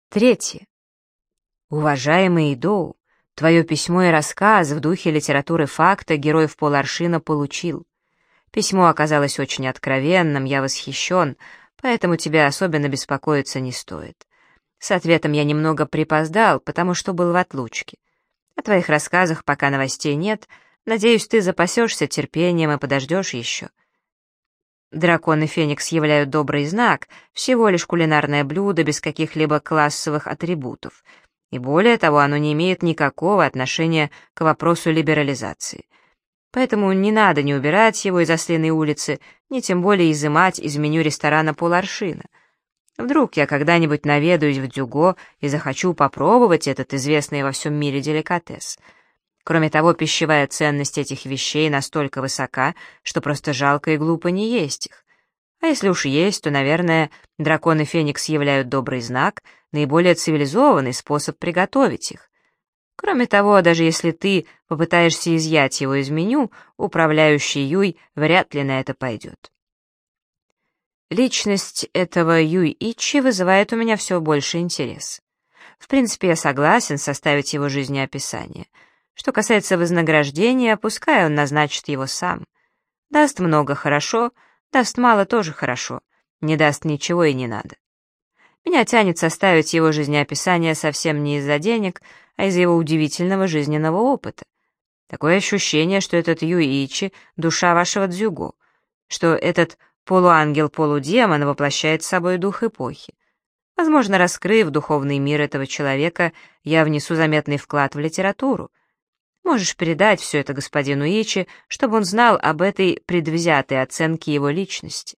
Третье. Уважаемый Доу, твое письмо и рассказ в духе литературы факта героев поларшина получил. Письмо оказалось очень откровенным, я восхищен, поэтому тебя особенно беспокоиться не стоит. С ответом я немного припоздал, потому что был в отлучке. О твоих рассказах пока новостей нет, надеюсь, ты запасешься терпением и подождешь еще. Дракон и феникс являют добрый знак, всего лишь кулинарное блюдо без каких-либо классовых атрибутов. И более того, оно не имеет никакого отношения к вопросу либерализации. Поэтому не надо ни убирать его из Ослиной улицы, ни тем более изымать из меню ресторана поларшина. Вдруг я когда-нибудь наведаюсь в Дюго и захочу попробовать этот известный во всем мире деликатес. Кроме того, пищевая ценность этих вещей настолько высока, что просто жалко и глупо не есть их. А если уж есть, то, наверное, дракон и феникс являют добрый знак, наиболее цивилизованный способ приготовить их. Кроме того, даже если ты попытаешься изъять его из меню, управляющий Юй вряд ли на это пойдет. Личность этого Юй-Ичи вызывает у меня все больше интерес. В принципе, я согласен составить его жизнеописание. Что касается вознаграждения, пускай он назначит его сам. Даст много — хорошо, даст мало — тоже хорошо, не даст ничего и не надо. Меня тянет составить его жизнеописание совсем не из-за денег, а из-за его удивительного жизненного опыта. Такое ощущение, что этот Юичи — душа вашего дзюго, что этот полуангел-полудемон воплощает собой дух эпохи. Возможно, раскрыв духовный мир этого человека, я внесу заметный вклад в литературу. Можешь передать все это господину Ичи, чтобы он знал об этой предвзятой оценке его личности.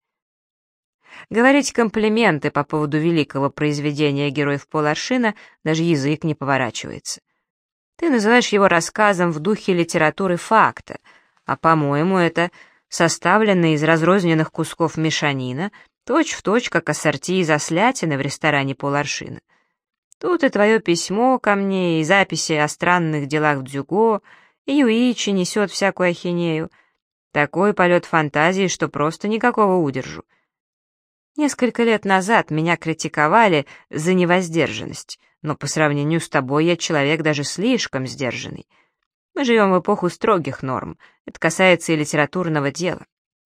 Говорить комплименты по поводу великого произведения героев поларшина даже язык не поворачивается. Ты называешь его рассказом в духе литературы факта, а, по-моему, это составлено из разрозненных кусков мешанина, точь-в-точь, как ассорти из ослятины в ресторане поларшина. Тут и твое письмо ко мне, и записи о странных делах в Дзюго, и Юичи несет всякую ахинею. Такой полет фантазии, что просто никакого удержу. Несколько лет назад меня критиковали за невоздержанность, но по сравнению с тобой я человек даже слишком сдержанный. Мы живем в эпоху строгих норм, это касается и литературного дела.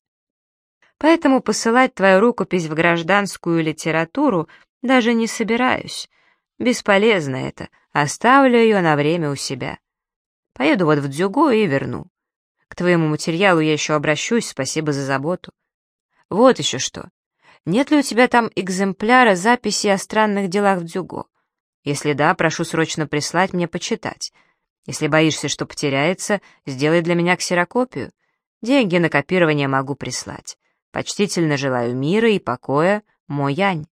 Поэтому посылать твою рукопись в гражданскую литературу даже не собираюсь. Бесполезно это, оставлю ее на время у себя. Поеду вот в Дзюго и верну. К твоему материалу я еще обращусь, спасибо за заботу. Вот еще что. Нет ли у тебя там экземпляра записи о странных делах в Дзюго? Если да, прошу срочно прислать мне почитать. Если боишься, что потеряется, сделай для меня ксерокопию. Деньги на копирование могу прислать. Почтительно желаю мира и покоя, Мо Янь.